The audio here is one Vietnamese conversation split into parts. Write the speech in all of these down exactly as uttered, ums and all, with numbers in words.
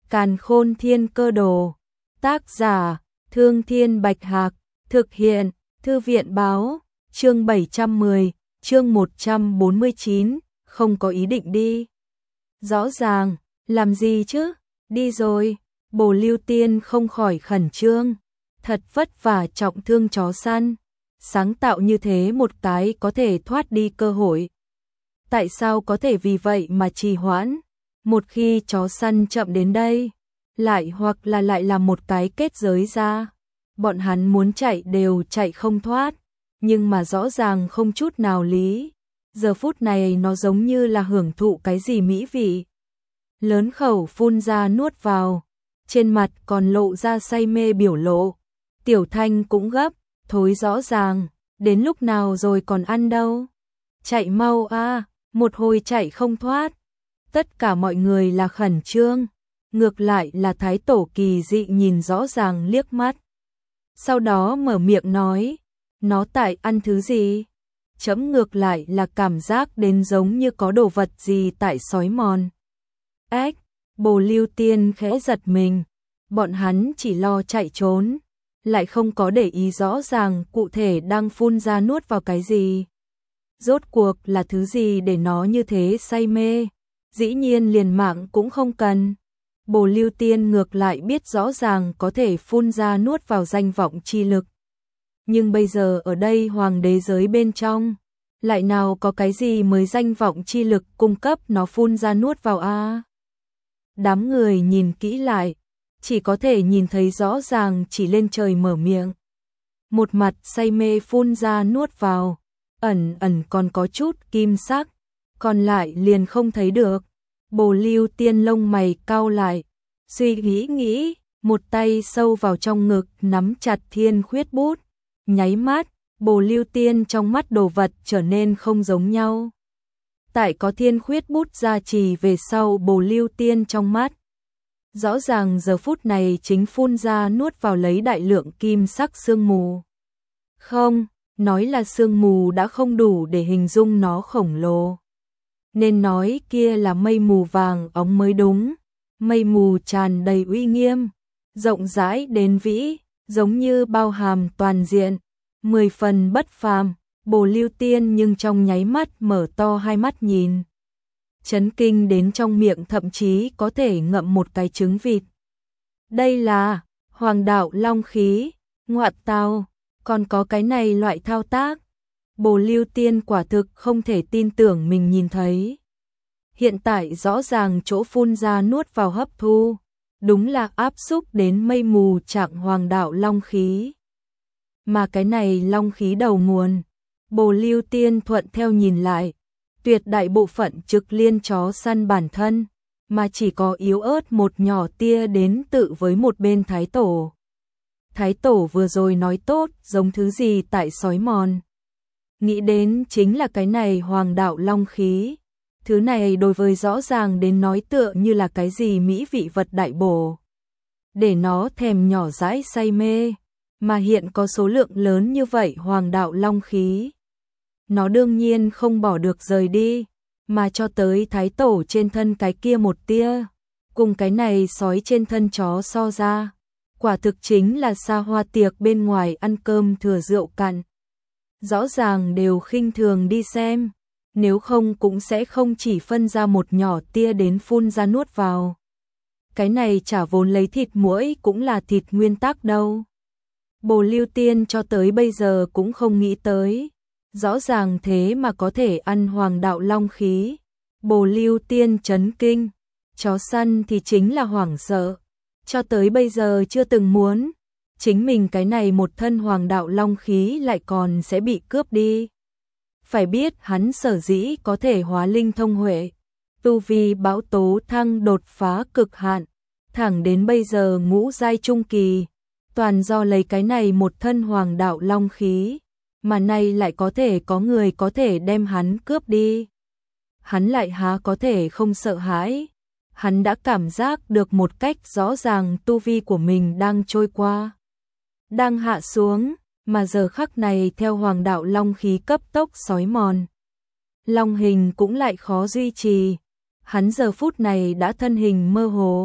Càn Khôn Thiên Cơ Đồ. Tác giả: Thương Thiên Bạch Hạc. Thực hiện: Thư viện báo. Chương bảy trăm mười, chương một trăm bốn mươi chín, không có ý định đi. Rõ ràng, làm gì chứ? Đi rồi. Bồ Lưu Tiên không khỏi khẩn trương. Thật vất vả trọng thương chó săn, sáng tạo như thế một cái có thể thoát đi cơ hội. Tại sao có thể vì vậy mà trì hoãn? Một khi chó săn chậm đến đây, lại hoặc là lại là một cái kết giới ra, bọn hắn muốn chạy đều chạy không thoát, nhưng mà rõ ràng không chút nào lý. Giờ phút này nó giống như là hưởng thụ cái gì mỹ vị. Lớn khẩu phun ra nuốt vào, trên mặt còn lộ ra say mê biểu lộ. Tiểu Thanh cũng gấp, thối rõ ràng, đến lúc nào rồi còn ăn đâu. Chạy mau a, một hồi chạy không thoát. Tất cả mọi người là khẩn trương, ngược lại là Thái Tổ kỳ dị nhìn rõ ràng liếc mắt. Sau đó mở miệng nói, nó tại ăn thứ gì? Chấm ngược lại là cảm giác đến giống như có đồ vật gì tại sói mòn. Ếch, Bồ Lưu Tiên khẽ giật mình, bọn hắn chỉ lo chạy trốn, lại không có để ý rõ ràng cụ thể đang phun ra nuốt vào cái gì. Rốt cuộc là thứ gì để nó như thế say mê, dĩ nhiên liền mạng cũng không cần. Bồ Lưu Tiên ngược lại biết rõ ràng có thể phun ra nuốt vào danh vọng chi lực. Nhưng bây giờ ở đây hoàng đế giới bên trong, lại nào có cái gì mới danh vọng chi lực cung cấp nó phun ra nuốt vào a? Đám người nhìn kỹ lại, chỉ có thể nhìn thấy rõ ràng chỉ lên trời mở miệng. Một mặt say mê phun ra nuốt vào, ẩn ẩn còn có chút kim sắc, còn lại liền không thấy được. Bồ Lưu Tiên lông mày cau lại, suy nghĩ nghĩ, một tay sâu vào trong ngực nắm chặt thiên khuyết bút. Nháy mắt, Bồ Lưu Tiên trong mắt đồ vật trở nên không giống nhau. Tại có thiên khuyết bút gia trì về sau Bồ Lưu Tiên trong mắt, rõ ràng giờ phút này chính phun ra nuốt vào lấy đại lượng kim sắc sương mù. Không, nói là sương mù đã không đủ để hình dung nó khổng lồ. Nên nói kia là mây mù vàng óng mới đúng. Mây mù tràn đầy uy nghiêm, rộng rãi đến vĩ, giống như bao hàm toàn diện, mười phần bất phàm. Bồ Lưu Tiên nhưng trong nháy mắt mở to hai mắt nhìn, chấn kinh đến trong miệng thậm chí có thể ngậm một cái trứng vịt. Đây là Hoàng đạo long khí, ngoại tào, còn có cái này loại thao tác. Bồ Lưu Tiên quả thực không thể tin tưởng mình nhìn thấy. Hiện tại rõ ràng chỗ phun ra nuốt vào hấp thu, đúng là áp xúc đến mây mù trạng hoàng đạo long khí. Mà cái này long khí đầu nguồn, Bồ Lưu Tiên thuận theo nhìn lại, tuyệt đại bộ phận trực liên chó săn bản thân, mà chỉ có yếu ớt một nhỏ tia đến tự với một bên Thái Tổ. Thái Tổ vừa rồi nói tốt giống thứ gì tại sói mòn. Nghĩ đến chính là cái này hoàng đạo long khí. Thứ này đối với rõ ràng đến nói tựa như là cái gì mỹ vị vật đại bổ. Để nó thèm nhỏ dãi say mê, mà hiện có số lượng lớn như vậy hoàng đạo long khí. Nó đương nhiên không bỏ được rời đi, mà cho tới Thái Tổ trên thân cái kia một tia, cùng cái này sói trên thân chó so ra. Quả thực chính là xa hoa tiệc bên ngoài ăn cơm thừa rượu cạn. Rõ ràng đều khinh thường đi xem, nếu không cũng sẽ không chỉ phân ra một nhỏ tia đến phun ra nuốt vào. Cái này chả vốn lấy thịt muỗi cũng là thịt nguyên tắc đâu. Bồ Lưu Tiên cho tới bây giờ cũng không nghĩ tới, rõ ràng thế mà có thể ăn hoàng đạo long khí. Bồ Lưu Tiên chấn kinh, chó săn thì chính là hoảng sợ, cho tới bây giờ chưa từng muốn chính mình cái này một thân hoàng đạo long khí lại còn sẽ bị cướp đi. Phải biết hắn sở dĩ có thể hóa linh thông huệ, tu vi bão tố thăng đột phá cực hạn, thẳng đến bây giờ ngũ giai trung kỳ, toàn do lấy cái này một thân hoàng đạo long khí, mà nay lại có thể có người có thể đem hắn cướp đi. Hắn lại há có thể không sợ hãi, hắn đã cảm giác được một cách rõ ràng tu vi của mình đang trôi qua, đang hạ xuống. Mà giờ khắc này theo hoàng đạo long khí cấp tốc sói mòn, long hình cũng lại khó duy trì. Hắn giờ phút này đã thân hình mơ hồ,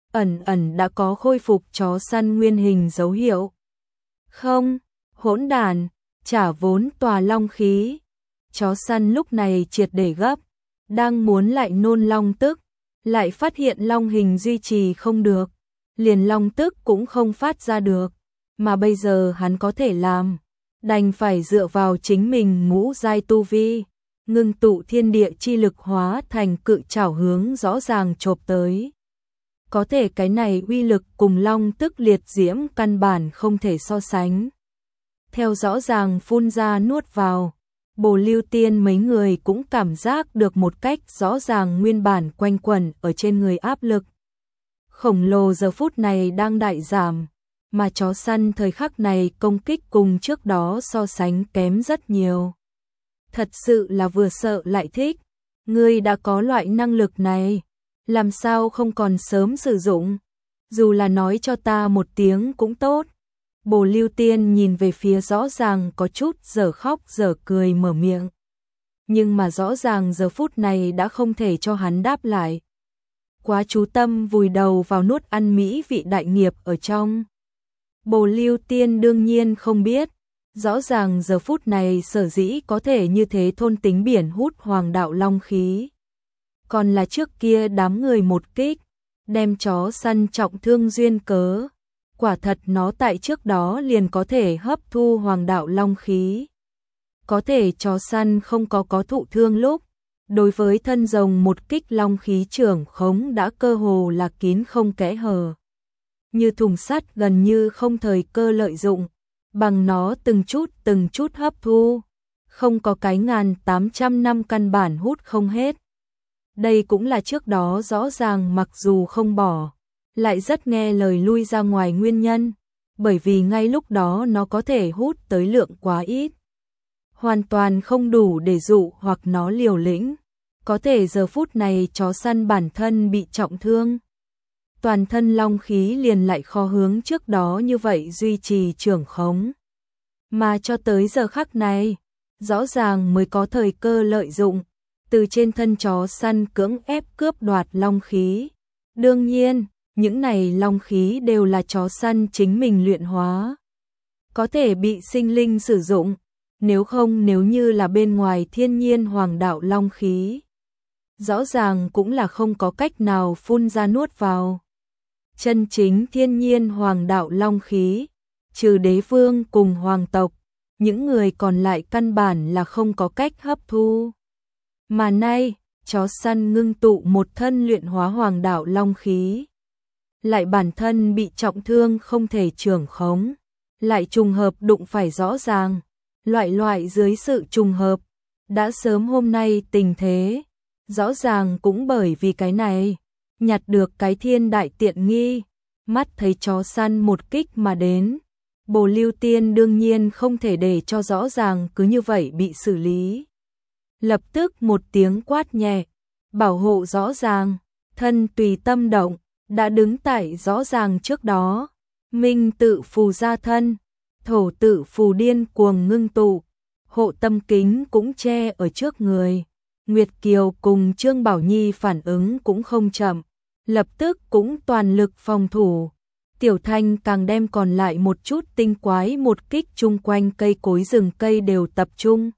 ẩn ẩn đã có khôi phục chó săn nguyên hình dấu hiệu. Không, hỗn đản, trả vốn tòa long khí. Chó săn lúc này triệt để gấp, đang muốn lại nôn long tức, lại phát hiện long hình duy trì không được, liền long tức cũng không phát ra được, mà bây giờ hắn có thể làm, đành phải dựa vào chính mình ngũ giai tu vi, ngưng tụ thiên địa chi lực hóa thành cự trảo hướng rõ ràng chộp tới. Có thể cái này uy lực cùng long tức liệt diễm căn bản không thể so sánh. Theo rõ ràng phun ra nuốt vào, Bồ Lưu Tiên mấy người cũng cảm giác được một cách rõ ràng nguyên bản quanh quẩn ở trên người áp lực. Khổng lồ giờ phút này đang đại giảm, mà chó săn thời khắc này công kích cùng trước đó so sánh kém rất nhiều. Thật sự là vừa sợ lại thích, ngươi đã có loại năng lực này, làm sao không còn sớm sử dụng, dù là nói cho ta một tiếng cũng tốt. Bồ Lưu Tiên nhìn về phía rõ ràng có chút dở khóc dở cười mở miệng. Nhưng mà rõ ràng giờ phút này đã không thể cho hắn đáp lại. Quá chú tâm vùi đầu vào nuốt ăn mỹ vị đại nghiệp ở trong. Bồ Lưu Tiên đương nhiên không biết, rõ ràng giờ phút này sở dĩ có thể như thế thôn tính biển hút hoàng đạo long khí. Còn là trước kia đám người một kích, đem chó săn trọng thương duyên cớ. Quả thật nó tại trước đó liền có thể hấp thu hoàng đạo long khí. Có thể chó săn không có có thụ thương lúc, đối với thân rồng một kích long khí trưởng khống đã cơ hồ là kín không kẽ hở. Như thùng sắt gần như không thời cơ lợi dụng, bằng nó từng chút từng chút hấp thu, không có cái ngàn tám trăm năm căn bản hút không hết. Đây cũng là trước đó rõ ràng mặc dù không bỏ, lại rất nghe lời lui ra ngoài nguyên nhân, bởi vì ngay lúc đó nó có thể hút tới lượng quá ít. Hoàn toàn không đủ để dụ hoặc nó liều lĩnh, có thể giờ phút này chó săn bản thân bị trọng thương. Toàn thân long khí liền lại khó hướng trước đó như vậy duy trì trưởng khống. Mà cho tới giờ khắc này, rõ ràng mới có thời cơ lợi dụng, từ trên thân chó săn cưỡng ép cướp đoạt long khí. Đương nhiên, những này long khí đều là chó săn chính mình luyện hóa. Có thể bị sinh linh sử dụng, nếu không nếu như là bên ngoài thiên nhiên hoàng đạo long khí. Rõ ràng cũng là không có cách nào phun ra nuốt vào. Chân chính thiên nhiên hoàng đạo long khí, trừ đế vương cùng hoàng tộc, những người còn lại căn bản là không có cách hấp thu. Mà nay, chó săn ngưng tụ một thân luyện hóa hoàng đạo long khí. Lại bản thân bị trọng thương không thể trưởng khống, lại trùng hợp đụng phải rõ ràng, loại loại dưới sự trùng hợp, đã sớm hôm nay tình thế, rõ ràng cũng bởi vì cái này, nhặt được cái thiên đại tiện nghi, mắt thấy chó săn một kích mà đến, Bồ Lưu Tiên đương nhiên không thể để cho rõ ràng cứ như vậy bị xử lý. Lập tức một tiếng quát nhẹ, bảo hộ rõ ràng, thân tùy tâm động, đã đứng tại rõ ràng trước đó, minh tự phù ra thân, thổ tự phù điên cuồng ngưng tụ, hộ tâm kính cũng che ở trước người. Nguyệt Kiều cùng Trương Bảo Nhi phản ứng cũng không chậm, lập tức cũng toàn lực phòng thủ. Tiểu Thanh càng đem còn lại một chút tinh quái một kích chung quanh cây cối rừng cây đều tập trung.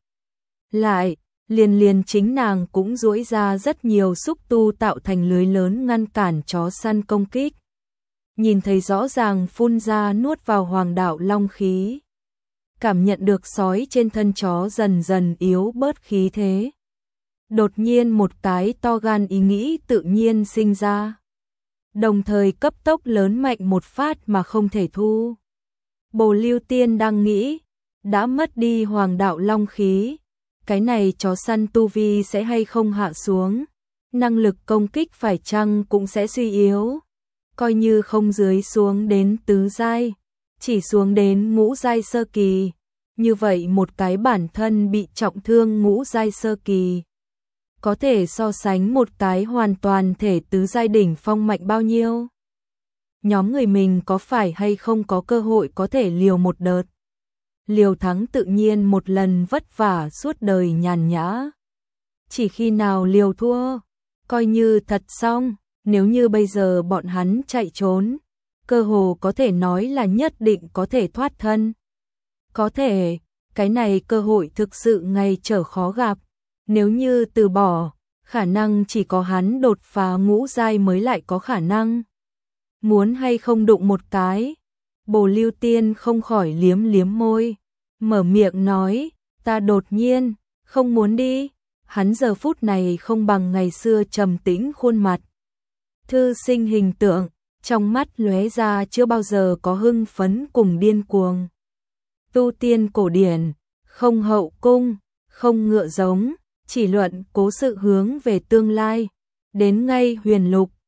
Lại, liền liền chính nàng cũng duỗi ra rất nhiều xúc tu tạo thành lưới lớn ngăn cản chó săn công kích. Nhìn thấy rõ ràng phun ra nuốt vào hoàng đạo long khí. Cảm nhận được sói trên thân chó dần dần yếu bớt khí thế. Đột nhiên một cái to gan ý nghĩ tự nhiên sinh ra. Đồng thời cấp tốc lớn mạnh một phát mà không thể thu. Bồ Lưu Tiên đang nghĩ, đã mất đi hoàng đạo long khí. Cái này chó săn tu vi sẽ hay không hạ xuống. Năng lực công kích phải chăng cũng sẽ suy yếu. Coi như không dưới xuống đến tứ giai, chỉ xuống đến ngũ giai sơ kỳ. Như vậy một cái bản thân bị trọng thương ngũ giai sơ kỳ. Có thể so sánh một cái hoàn toàn thể tứ giai đỉnh phong mạnh bao nhiêu. Nhóm người mình có phải hay không có cơ hội có thể liều một đợt. Liều thắng tự nhiên một lần vất vả suốt đời nhàn nhã. Chỉ khi nào liều thua, coi như thật xong, Nếu như bây giờ bọn hắn chạy trốn, cơ hồ có thể nói là nhất định có thể thoát thân. Có thể, cái này cơ hội thực sự ngày trở khó gặp. Nếu như từ bỏ, khả năng chỉ có hắn đột phá ngũ giai mới lại có khả năng. Muốn hay không đụng một cái, Bồ Lưu Tiên không khỏi liếm liếm môi, mở miệng nói, ta đột nhiên, không muốn đi. Hắn giờ phút này không bằng ngày xưa trầm tĩnh khuôn mặt. Thư sinh hình tượng, trong mắt lóe ra chưa bao giờ có hưng phấn cùng điên cuồng. Tu tiên cổ điển, không hậu cung, không ngựa giống, chỉ luận cố sự hướng về tương lai. Đến ngay huyền lục,